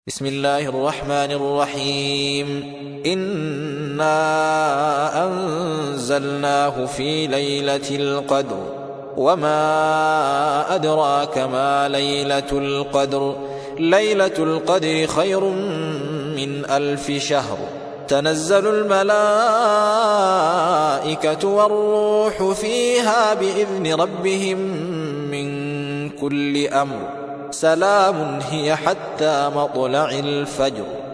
بسم الله الرحمن الرحيم إنا أنزلناه في ليلة القدر وما أدراك ما ليلة القدر ليلة القدر خير من 1000 شهر تنزل الملائكة والروح فيها بإذن ربهم من كل أمر سلام هي حتى مطلع الفجر.